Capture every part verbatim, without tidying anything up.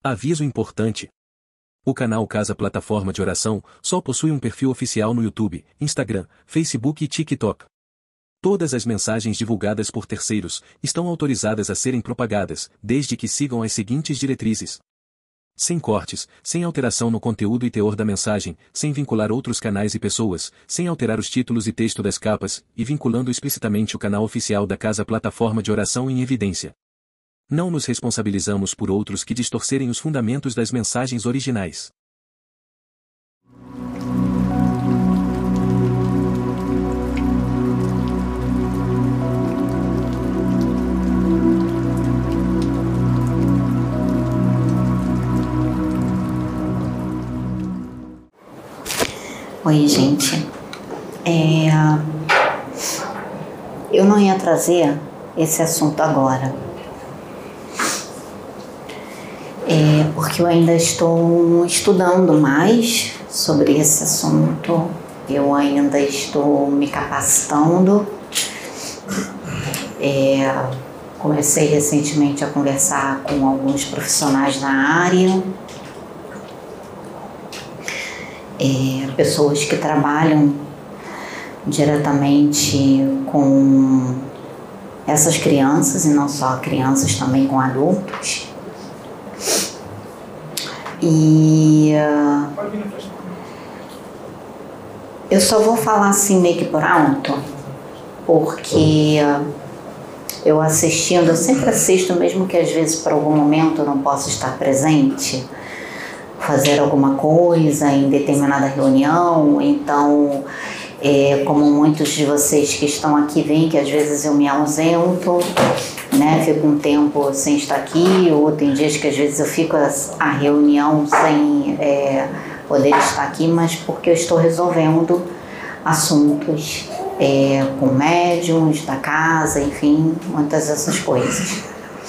Aviso importante. O canal Casa Plataforma de Oração só possui um perfil oficial no YouTube, Instagram, Facebook e TikTok. Todas as mensagens divulgadas por terceiros estão autorizadas a serem propagadas, desde que sigam as seguintes diretrizes: sem cortes, sem alteração no conteúdo e teor da mensagem, sem vincular outros canais e pessoas, sem alterar os títulos e texto das capas, e vinculando explicitamente o canal oficial da Casa Plataforma de Oração em evidência. Não nos responsabilizamos por outros que distorcerem os fundamentos das mensagens originais. Oi, gente. É... Eu não ia trazer esse assunto agora. É porque eu ainda estou estudando mais sobre esse assunto. Eu ainda estou me capacitando. É... Comecei recentemente a conversar com alguns profissionais na área. É, pessoas que trabalham diretamente com essas crianças, e não só crianças, também com adultos. E uh, eu só vou falar assim meio que por alto, porque uh, eu assistindo, eu sempre assisto, mesmo que às vezes por algum momento eu não possa estar presente, fazer alguma coisa em determinada reunião. Então, é, como muitos de vocês que estão aqui veem que às vezes eu me ausento, né, fico um tempo sem estar aqui, ou tem dias que às vezes eu fico a, a reunião sem é, poder estar aqui, mas porque eu estou resolvendo assuntos é, com médiuns da casa, enfim, muitas dessas coisas.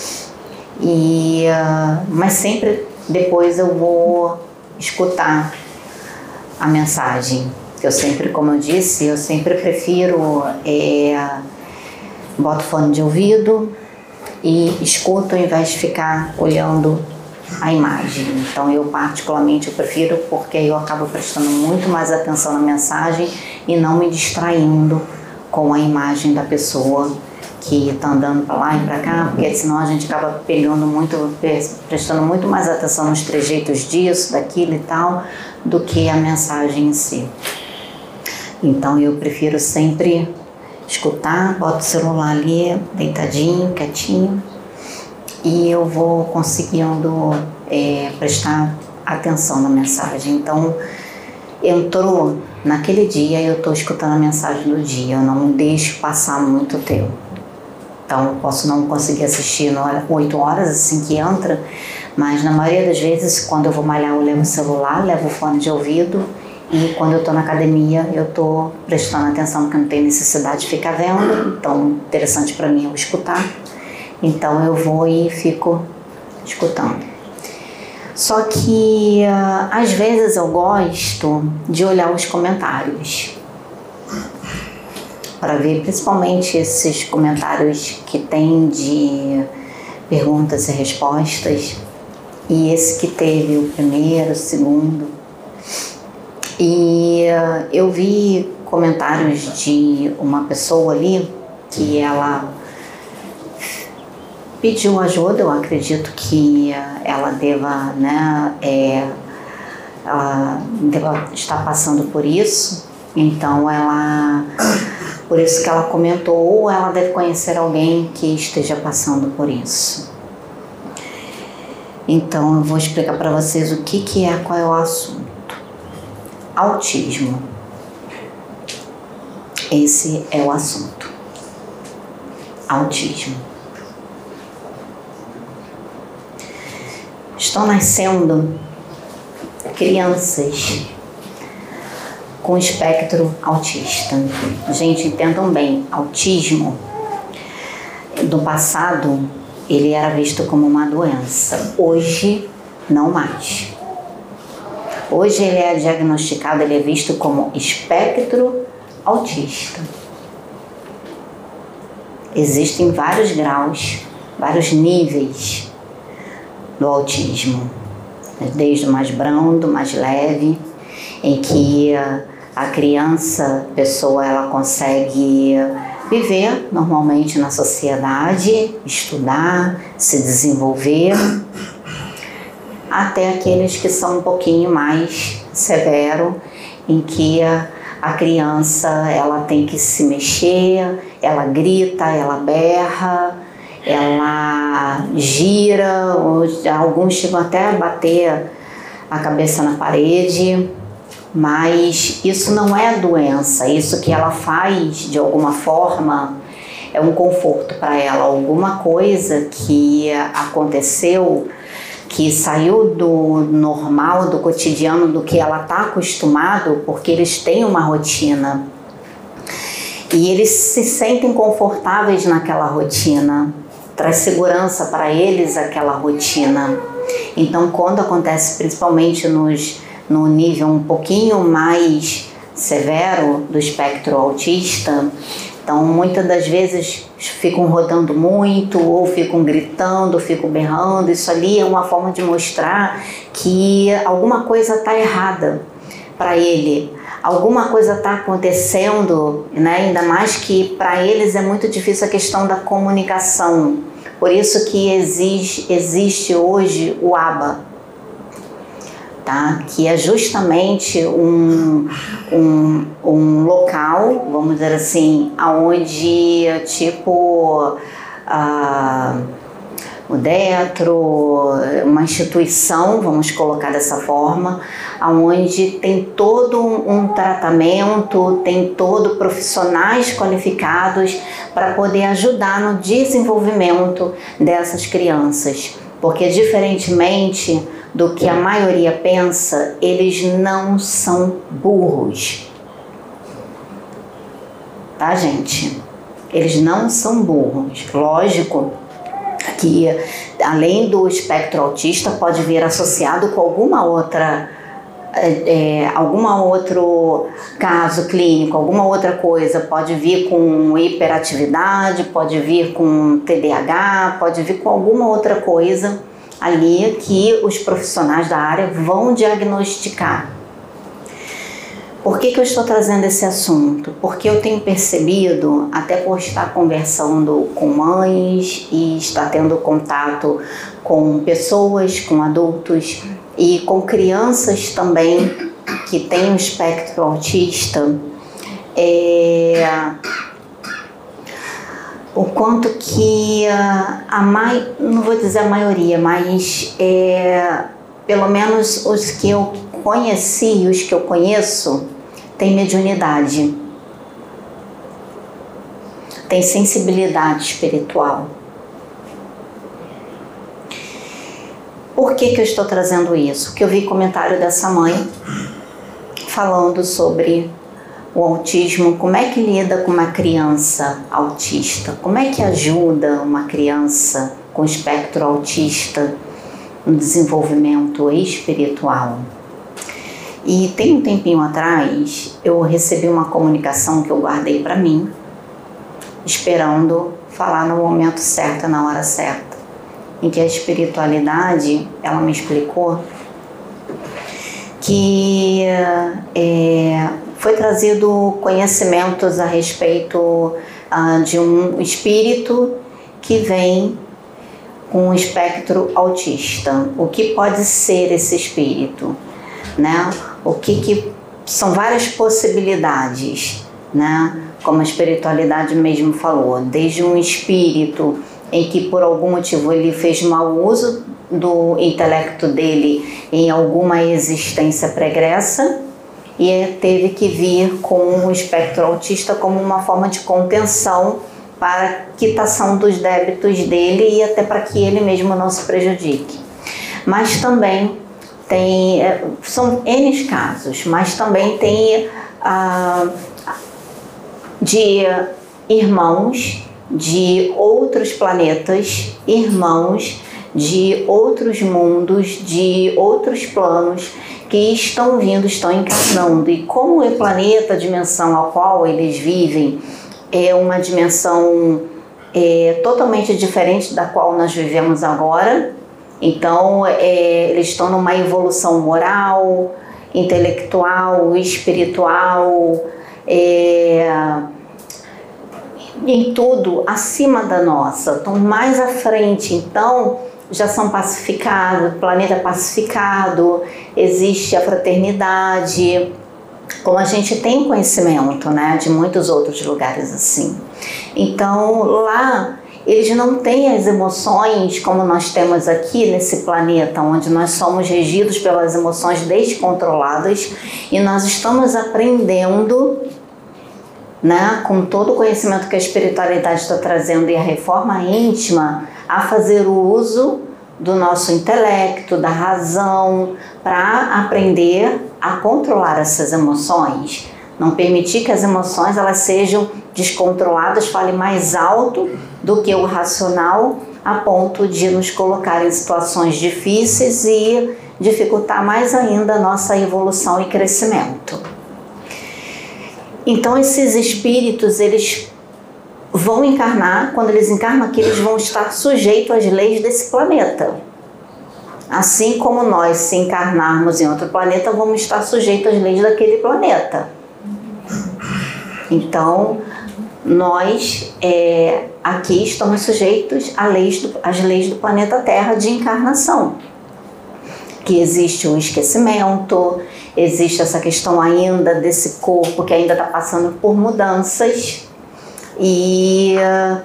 E, uh, mas sempre depois eu vou escutar a mensagem. Eu sempre, como eu disse, eu sempre prefiro é, boto fone de ouvido e escuto ao invés de ficar olhando a imagem. Então eu particularmente eu prefiro, porque eu acabo prestando muito mais atenção na mensagem e não me distraindo com a imagem da pessoa que está andando para lá e para cá, porque senão a gente acaba pegando muito, prestando muito mais atenção nos trejeitos disso, daquilo e tal, do que a mensagem em si. Então eu prefiro sempre escutar, boto o celular ali, deitadinho, quietinho, e eu vou conseguindo é, prestar atenção na mensagem. Então entrou naquele dia, eu estou escutando a mensagem do dia, eu não deixo passar muito tempo. Então, eu posso não conseguir assistir oito horas assim que entra, mas na maioria das vezes, quando eu vou malhar, eu levo o celular, levo o fone de ouvido, e quando eu estou na academia, eu estou prestando atenção, porque não tem necessidade de ficar vendo, então interessante para mim é eu escutar. Então, eu vou e fico escutando. Só que, às vezes, eu gosto de olhar os comentários, para ver principalmente esses comentários que tem de perguntas e respostas, e esse que teve o primeiro, o segundo. E uh, eu vi comentários de uma pessoa ali que ela pediu ajuda. Eu acredito que uh, ela deva, né, é, ela deva estar passando por isso. Então ela, por isso que ela comentou, ou ela deve conhecer alguém que esteja passando por isso. Então eu vou explicar para vocês o que que é, qual é o assunto. Autismo. Esse é o assunto. Autismo. Estão nascendo crianças com espectro autista. Gente, entendam bem, autismo, no passado, ele era visto como uma doença. Hoje, não mais. Hoje ele é diagnosticado, ele é visto como espectro autista. Existem vários graus, vários níveis do autismo, desde o mais brando, mais leve, em que a criança, a pessoa, ela consegue viver normalmente na sociedade, estudar, se desenvolver, até aqueles que são um pouquinho mais severo, em que a, a criança, ela tem que se mexer, ela grita, ela berra, ela gira, alguns chegam até a bater a cabeça na parede, mas isso não é doença, isso que ela faz de alguma forma é um conforto para ela, alguma coisa que aconteceu, que saiu do normal, do cotidiano, do que ela está acostumado, porque eles têm uma rotina e eles se sentem confortáveis naquela rotina, traz segurança para eles aquela rotina. Então, quando acontece principalmente nos, no nível um pouquinho mais severo do espectro autista, então muitas das vezes ficam rodando muito, ou ficam gritando, ficam berrando. Isso ali é uma forma de mostrar que alguma coisa está errada para ele, alguma coisa está acontecendo, né? Ainda mais que para eles é muito difícil a questão da comunicação. Por isso que exige, existe hoje o A B A, tá? Que é justamente um, um, um local, vamos dizer assim, onde tipo uh, o Detro, uma instituição, vamos colocar dessa forma, onde tem todo um tratamento, tem todo profissionais qualificados para poder ajudar no desenvolvimento dessas crianças. Porque diferentemente do que a maioria pensa, eles não são burros. Tá, gente? Eles não são burros. Lógico que, além do espectro autista, pode vir associado com alguma outra, é, alguma outro caso clínico, alguma outra coisa. Pode vir com hiperatividade, pode vir com T D A H, pode vir com alguma outra coisa ali que os profissionais da área vão diagnosticar. Por que que eu estou trazendo esse assunto? Porque eu tenho percebido, até por estar conversando com mães e estar tendo contato com pessoas, com adultos e com crianças também que têm um espectro autista, é, o quanto que a, a mai, não vou dizer a maioria, mas é, pelo menos os que eu conheci, os que eu conheço, tem mediunidade, tem sensibilidade espiritual. Por que que eu estou trazendo isso? Porque eu vi comentário dessa mãe falando sobre o autismo, como é que lida com uma criança autista, como é que ajuda uma criança com espectro autista no desenvolvimento espiritual. E tem um tempinho atrás, eu recebi uma comunicação que eu guardei para mim, esperando falar no momento certo, na hora certa, em que a espiritualidade, ela me explicou que é, foi trazido conhecimentos a respeito uh, de um espírito que vem com um espectro autista. O que pode ser esse espírito, né? O que, que são várias possibilidades, né? Como a espiritualidade mesmo falou, desde um espírito em que por algum motivo ele fez mau uso do intelecto dele em alguma existência pregressa e teve que vir com o espectro autista como uma forma de contenção para quitação dos débitos dele e até para que ele mesmo não se prejudique. Mas também tem, são N casos, mas também tem ah, de irmãos de outros planetas, irmãos de outros mundos, de outros planos que estão vindo, estão encarnando. E como o planeta, a dimensão a qual eles vivem, é uma dimensão é, totalmente diferente da qual nós vivemos agora, Então, é, eles estão numa evolução moral, intelectual, espiritual, é, em tudo acima da nossa, estão mais à frente. Então, já são pacificados, o planeta é pacificado, existe a fraternidade, como a gente tem conhecimento, né, de muitos outros lugares assim. Então, lá eles não têm as emoções como nós temos aqui nesse planeta, onde nós somos regidos pelas emoções descontroladas e nós estamos aprendendo, né, com todo o conhecimento que a espiritualidade está trazendo e a reforma íntima, a fazer o uso do nosso intelecto, da razão, para aprender a controlar essas emoções. Não permitir que as emoções elas sejam descontroladas, falem mais alto do que o racional, a ponto de nos colocar em situações difíceis e dificultar mais ainda a nossa evolução e crescimento. Então esses espíritos, eles vão encarnar, quando eles encarnam aqui, eles vão estar sujeitos às leis desse planeta. Assim como nós, se encarnarmos em outro planeta, vamos estar sujeitos às leis daquele planeta. Então, nós é, aqui estamos sujeitos às leis, do, às leis do planeta Terra de encarnação. Que existe o esquecimento, existe essa questão ainda desse corpo que ainda está passando por mudanças e,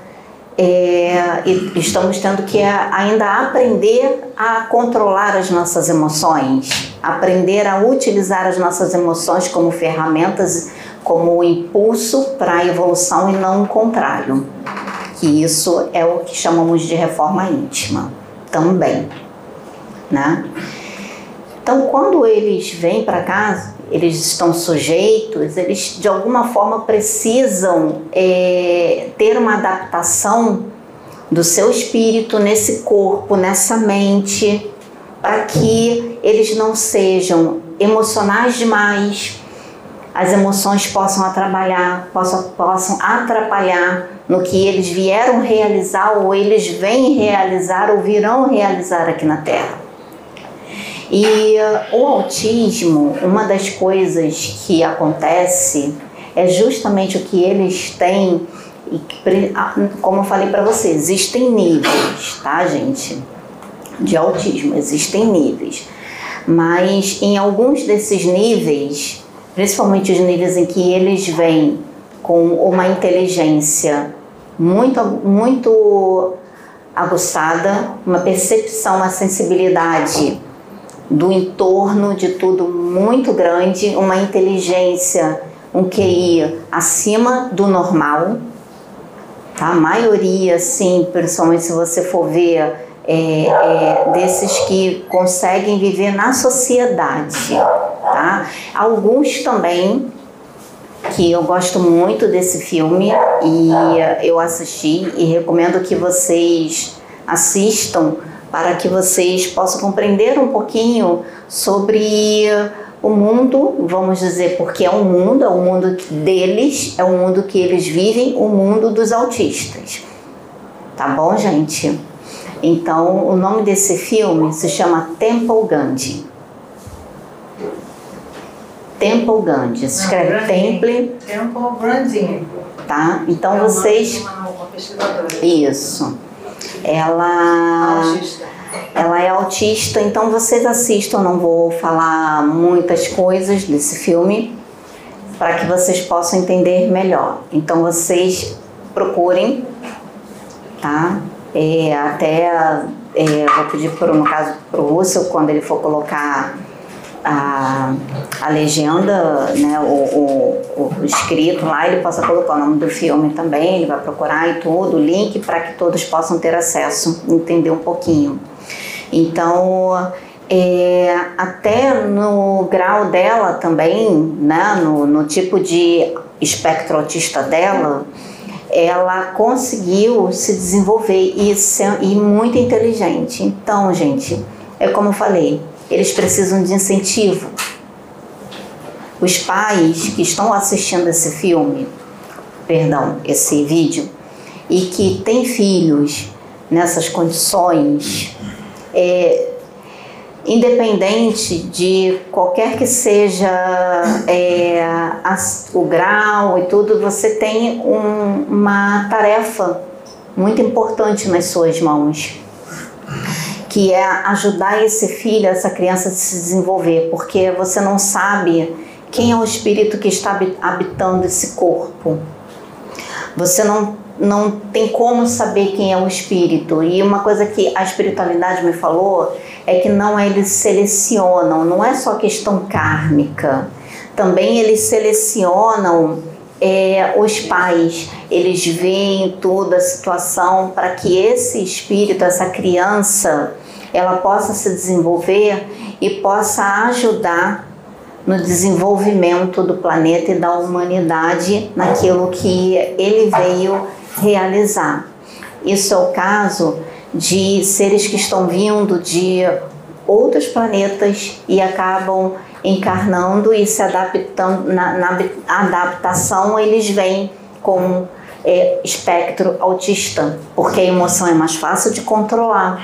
é, e estamos tendo que ainda aprender a controlar as nossas emoções, aprender a utilizar as nossas emoções como ferramentas, como impulso para a evolução e não o contrário. Que isso é o que chamamos de reforma íntima também, né? Então, quando eles vêm para cá, eles estão sujeitos, eles de alguma forma precisam é, ter uma adaptação do seu espírito nesse corpo, nessa mente, para que eles não sejam emocionais demais, as emoções possam atrapalhar, possam, possam atrapalhar no que eles vieram realizar ou eles vêm realizar ou virão realizar aqui na Terra. E uh, o autismo, uma das coisas que acontece é justamente o que eles têm, e que, como eu falei para vocês, existem níveis, tá, gente? De autismo, existem níveis. Mas em alguns desses níveis, principalmente os níveis em que eles vêm com uma inteligência muito, muito aguçada, uma percepção, uma sensibilidade do entorno, de tudo muito grande, uma inteligência, um Q I acima do normal, tá? A maioria, sim, principalmente se você for ver, é, é, desses que conseguem viver na sociedade, tá? Alguns também, que eu gosto muito desse filme e eu assisti e recomendo que vocês assistam, para que vocês possam compreender um pouquinho sobre o mundo, vamos dizer, porque é um mundo, é o mundo deles, é o mundo que eles vivem, o mundo dos autistas. Tá bom, gente? Então, o nome desse filme se chama Temple Gandhi. Temple Gandhi, se escreve Não, Temple... Temple Gandhi. Tá? Então, é vocês... Uma, uma pesquisadora. Isso. Ela, autista. ela é autista, então vocês assistam, não vou falar muitas coisas desse filme, para que vocês possam entender melhor. Então vocês procurem, tá? É, até é, vou pedir, por, no caso, para o Russell, quando ele for colocar a, a legenda, né, o, o, o escrito lá, ele possa colocar o nome do filme também, ele vai procurar e tudo, o link para que todos possam ter acesso, entender um pouquinho. Então, é, até no grau dela também, né, no, no tipo de espectro autista dela, ela conseguiu se desenvolver e ser e muito inteligente. Então, gente, é como eu falei, eles precisam de incentivo. Os pais que estão assistindo esse filme, perdão, esse vídeo, e que têm filhos nessas condições, é, independente de qualquer que seja é, a, o grau e tudo, você tem um, uma tarefa muito importante nas suas mãos, que é ajudar esse filho, essa criança a se desenvolver, porque você não sabe quem é o espírito que está habitando esse corpo. Você não, não tem como saber quem é o espírito. E uma coisa que a espiritualidade me falou é que não eles selecionam, não é só questão kármica. Também eles selecionam é, os pais. Eles veem toda a situação para que esse espírito, essa criança, ela possa se desenvolver e possa ajudar no desenvolvimento do planeta e da humanidade naquilo que ele veio realizar. Isso é o caso de seres que estão vindo de outros planetas e acabam encarnando e se adaptando. Na, na adaptação, eles vêm com é, espectro autista, porque a emoção é mais fácil de controlar.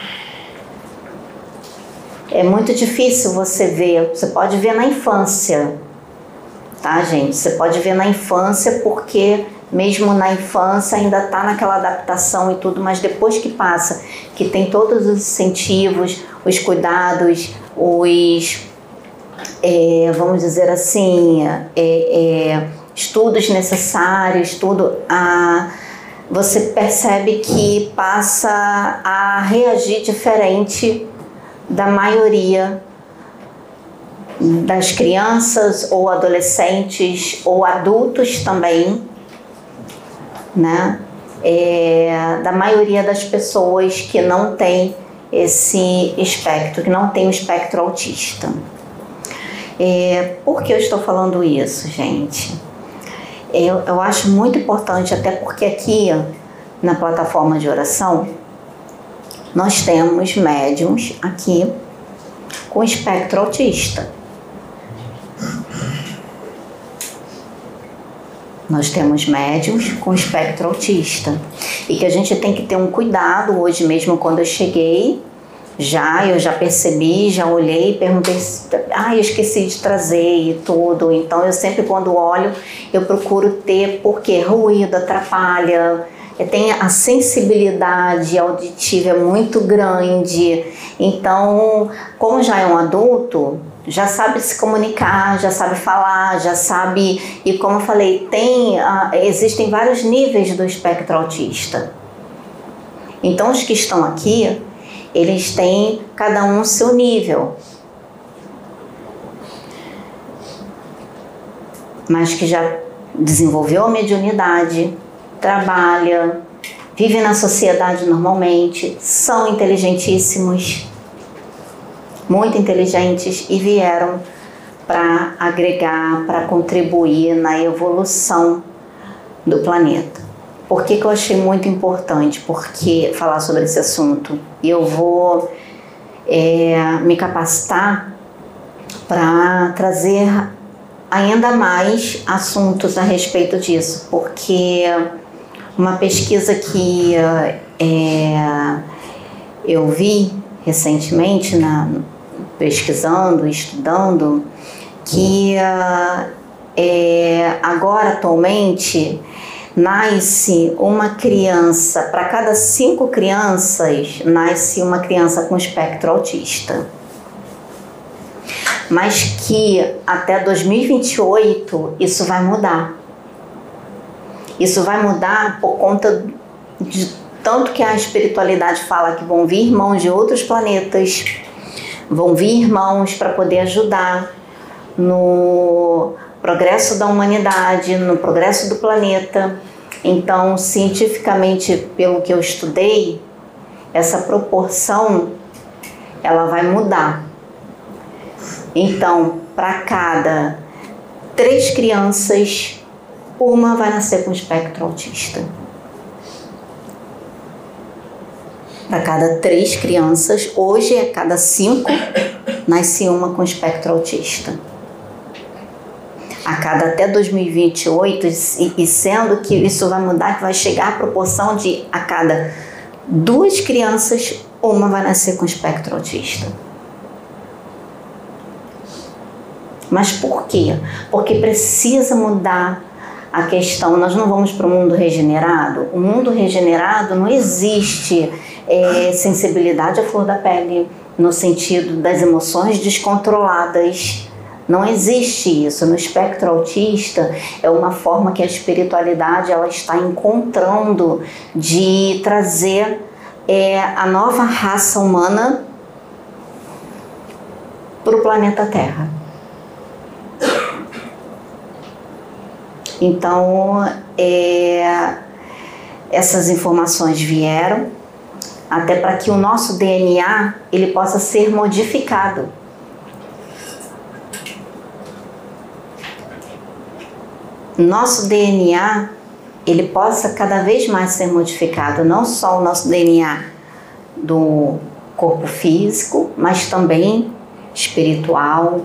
É muito difícil você ver, você pode ver na infância, tá, gente? Você pode ver na infância porque mesmo na infância ainda está naquela adaptação e tudo, mas depois que passa, que tem todos os incentivos, os cuidados, os, é, vamos dizer assim, é, é, estudos necessários, tudo, a, você percebe que passa a reagir diferente da maioria das crianças ou adolescentes ou adultos também, né? É, da maioria das pessoas que não tem esse espectro, que não tem o espectro autista. É, por que eu estou falando isso, gente? Eu, eu acho muito importante, até porque aqui na plataforma de oração nós temos médiums aqui com espectro autista. Nós temos médiums com espectro autista. E que a gente tem que ter um cuidado. Hoje mesmo, quando eu cheguei, já eu já percebi, já olhei, perguntei, ah, eu esqueci de trazer e tudo. Então eu sempre, quando olho, eu procuro ter, porque ruído atrapalha. Tem a sensibilidade auditiva é muito grande, então, como já é um adulto, já sabe se comunicar, já sabe falar, já sabe, e como eu falei, tem, uh, existem vários níveis do espectro autista. Então, os que estão aqui, eles têm cada um o seu nível, mas que já desenvolveu a mediunidade, trabalha, vive na sociedade normalmente, são inteligentíssimos, muito inteligentes e vieram para agregar, para contribuir na evolução do planeta. Por que que eu achei muito importante porque falar sobre esse assunto? Eu vou é, me capacitar para trazer ainda mais assuntos a respeito disso, porque uma pesquisa que é, eu vi recentemente, na, pesquisando, estudando, que é, agora atualmente nasce uma criança, para cada cinco crianças, nasce uma criança com espectro autista. Mas que até dois mil e vinte e oito isso vai mudar. Isso vai mudar por conta de tanto que a espiritualidade fala que vão vir irmãos de outros planetas, vão vir irmãos para poder ajudar no progresso da humanidade, no progresso do planeta. Então, cientificamente, pelo que eu estudei, essa proporção ela vai mudar. Então, para cada três crianças, uma vai nascer com espectro autista. Para cada três crianças, hoje a cada cinco, nasce uma com espectro autista. A cada até dois mil e vinte e oito, e sendo que isso vai mudar, que vai chegar à proporção de a cada duas crianças, uma vai nascer com espectro autista. Mas por quê? Porque precisa mudar a questão. Nós não vamos para o mundo regenerado. O mundo regenerado não existe é, sensibilidade à flor da pele, no sentido das emoções descontroladas. Não existe isso. No espectro autista é uma forma que a espiritualidade ela está encontrando de trazer é, a nova raça humana para o planeta Terra. Então, é, essas informações vieram até para que o nosso D N A ele possa ser modificado. Nosso D N A ele possa cada vez mais ser modificado, não só o nosso D N A do corpo físico, mas também espiritual.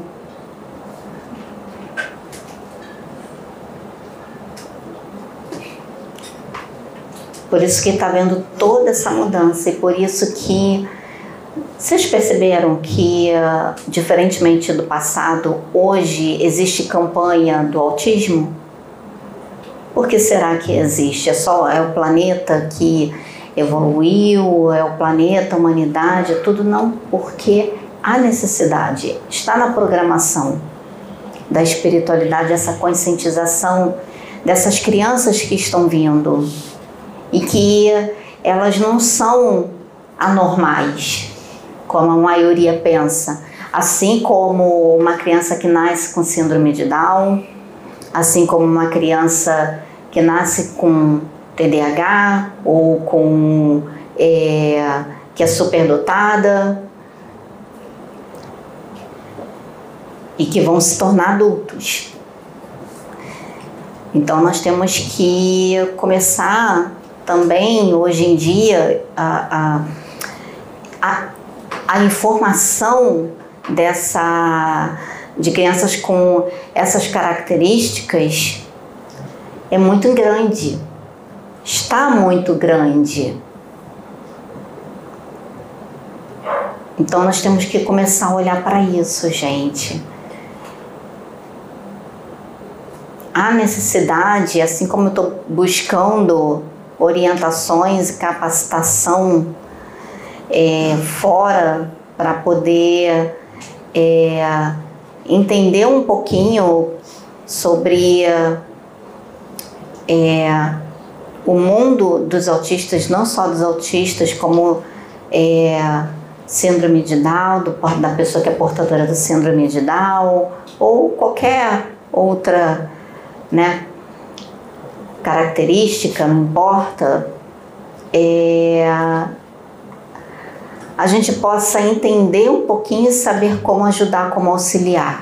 Por isso que está havendo toda essa mudança e por isso que vocês perceberam que, uh, diferentemente do passado, hoje existe campanha do autismo? Por que será que existe? É só é o planeta que evoluiu, é o planeta, a humanidade, tudo não, porque há necessidade, está na programação da espiritualidade, essa conscientização dessas crianças que estão vindo e que elas não são anormais, como a maioria pensa. Assim como uma criança que nasce com síndrome de Down, assim como uma criança que nasce com T D A H ou com é, que é superdotada e que vão se tornar adultos. Então nós temos que começar também hoje em dia a, a, a, a informação dessa de crianças com essas características é muito grande, está muito grande. Então nós temos que começar a olhar para isso, gente. Há necessidade, assim como eu estou buscando orientações e capacitação é, fora para poder é, entender um pouquinho sobre é, o mundo dos autistas, não só dos autistas, como é, síndrome de Down, do, da pessoa que é portadora da síndrome de Down, ou qualquer outra, né, característica, não importa, é, a gente possa entender um pouquinho e saber como ajudar, como auxiliar.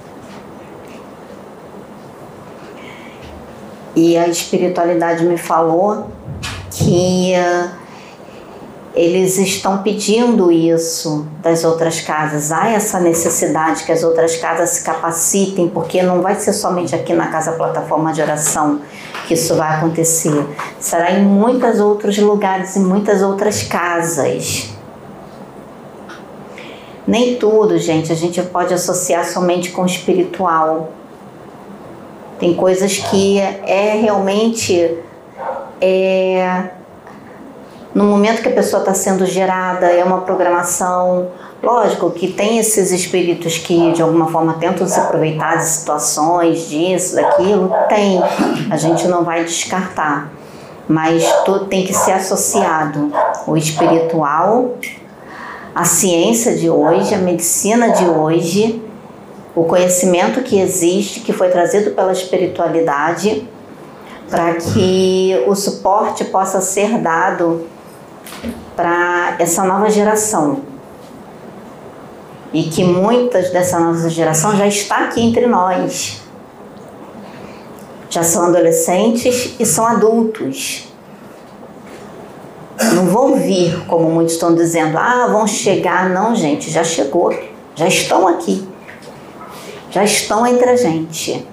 E a espiritualidade me falou que uh, eles estão pedindo isso das outras casas. Há essa necessidade que as outras casas se capacitem, porque não vai ser somente aqui na Casa Plataforma de Oração que isso vai acontecer. Será em muitos outros lugares, em muitas outras casas. Nem tudo, gente, a gente pode associar somente com o espiritual. Tem coisas que é realmente... É, no momento que a pessoa está sendo gerada, é uma programação. Lógico que tem esses espíritos que de alguma forma tentam se aproveitar de situações, disso, daquilo, tem. A gente não vai descartar. Mas tudo tem que ser associado. O espiritual, a ciência de hoje, a medicina de hoje, o conhecimento que existe, que foi trazido pela espiritualidade, para que o suporte possa ser dado para essa nova geração. E que muitas dessa nova geração já está aqui entre nós. Já são adolescentes e são adultos. Não vão vir, como muitos estão dizendo, ah, vão chegar. Não, gente, já chegou. Já estão aqui. Já estão entre a gente.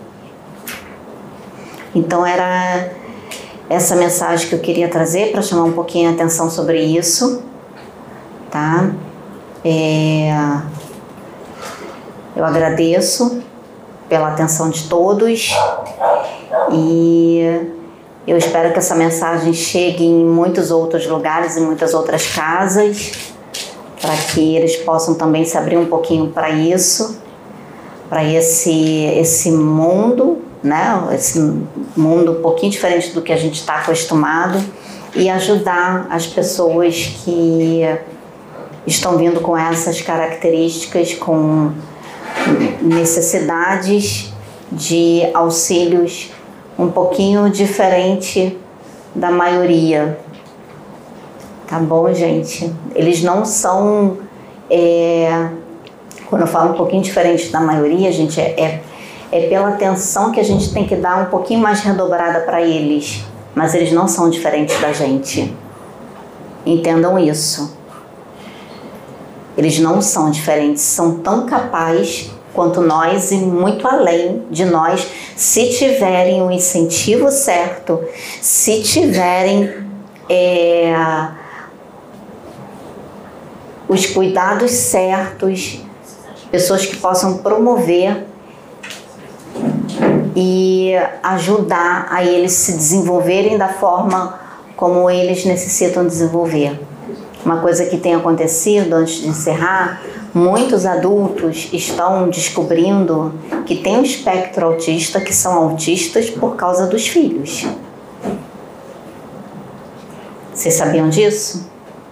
Então era essa mensagem que eu queria trazer para chamar um pouquinho a atenção sobre isso, tá? É, eu agradeço pela atenção de todos e eu espero que essa mensagem chegue em muitos outros lugares, em muitas outras casas, para que eles possam também se abrir um pouquinho para isso, para esse, esse mundo, né? Esse mundo um pouquinho diferente do que a gente está acostumado, e ajudar as pessoas que estão vindo com essas características, com necessidades de auxílios um pouquinho diferente da maioria. Tá bom, gente? Eles não são... É, quando eu falo um pouquinho diferente da maioria, gente, é, é pela atenção que a gente tem que dar um pouquinho mais redobrada para eles. Mas eles não são diferentes da gente. Entendam isso. Eles não são diferentes, são tão capazes quanto nós e muito além de nós, se tiverem o incentivo certo, se tiverem é, os cuidados certos, pessoas que possam promover e ajudar a eles se desenvolverem da forma como eles necessitam desenvolver. Uma coisa que tem acontecido, antes de encerrar, muitos adultos estão descobrindo que tem um espectro autista, que são autistas por causa dos filhos. Vocês sabiam disso?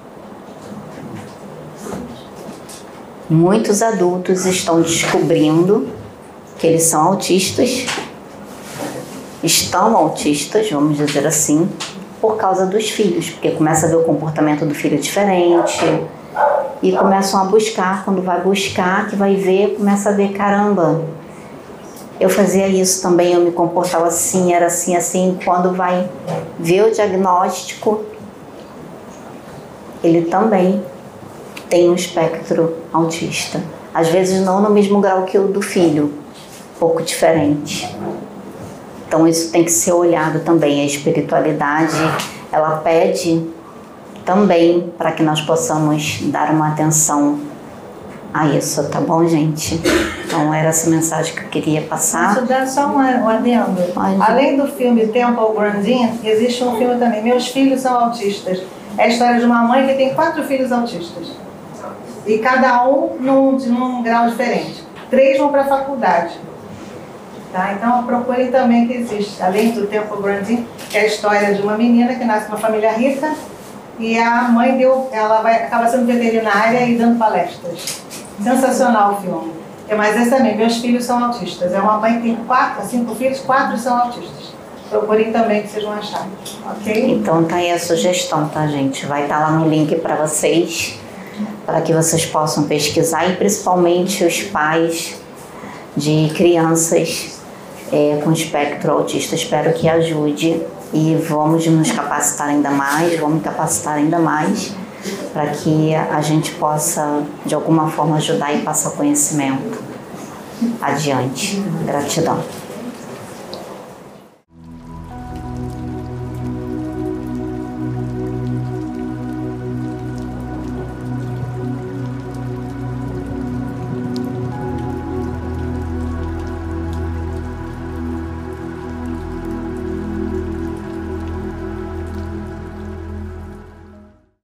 Muitos adultos estão descobrindo que eles são autistas, estão autistas, vamos dizer assim, por causa dos filhos, porque começa a ver o comportamento do filho diferente e começam a buscar. Quando vai buscar, que vai ver, começa a ver, caramba, eu fazia isso também, eu me comportava assim, era assim, assim. Quando vai ver o diagnóstico, ele também tem um espectro autista. Às vezes não no mesmo grau que o do filho, um pouco diferente. Então isso tem que ser olhado também. A espiritualidade, ela pede também para que nós possamos dar uma atenção a isso, tá bom, gente? Então era essa mensagem que eu queria passar. Posso dar só um adendo? Pode. Além do filme Temple Grandin, existe um filme também, Meus Filhos São Autistas. É a história de uma mãe que tem quatro filhos autistas. E cada um num, num grau diferente. Três vão para a faculdade. Tá? Então procurem também, que existe, além do Temple Grandin, que é a história de uma menina que nasce numa família rica e a mãe deu, ela vai, acaba sendo veterinária e dando palestras. Sensacional o filme. É, mas esse também, Meus Filhos São Autistas. É uma mãe que tem quatro, cinco filhos, quatro são autistas. Procurem também, que vocês vão achar. Ok? Então tá aí a sugestão, tá, gente? Vai estar lá no link para vocês, para que vocês possam pesquisar, e principalmente os pais de crianças é, com espectro autista. Espero que ajude e vamos nos capacitar ainda mais, vamos capacitar ainda mais para que a gente possa de alguma forma ajudar e passar conhecimento adiante. Gratidão.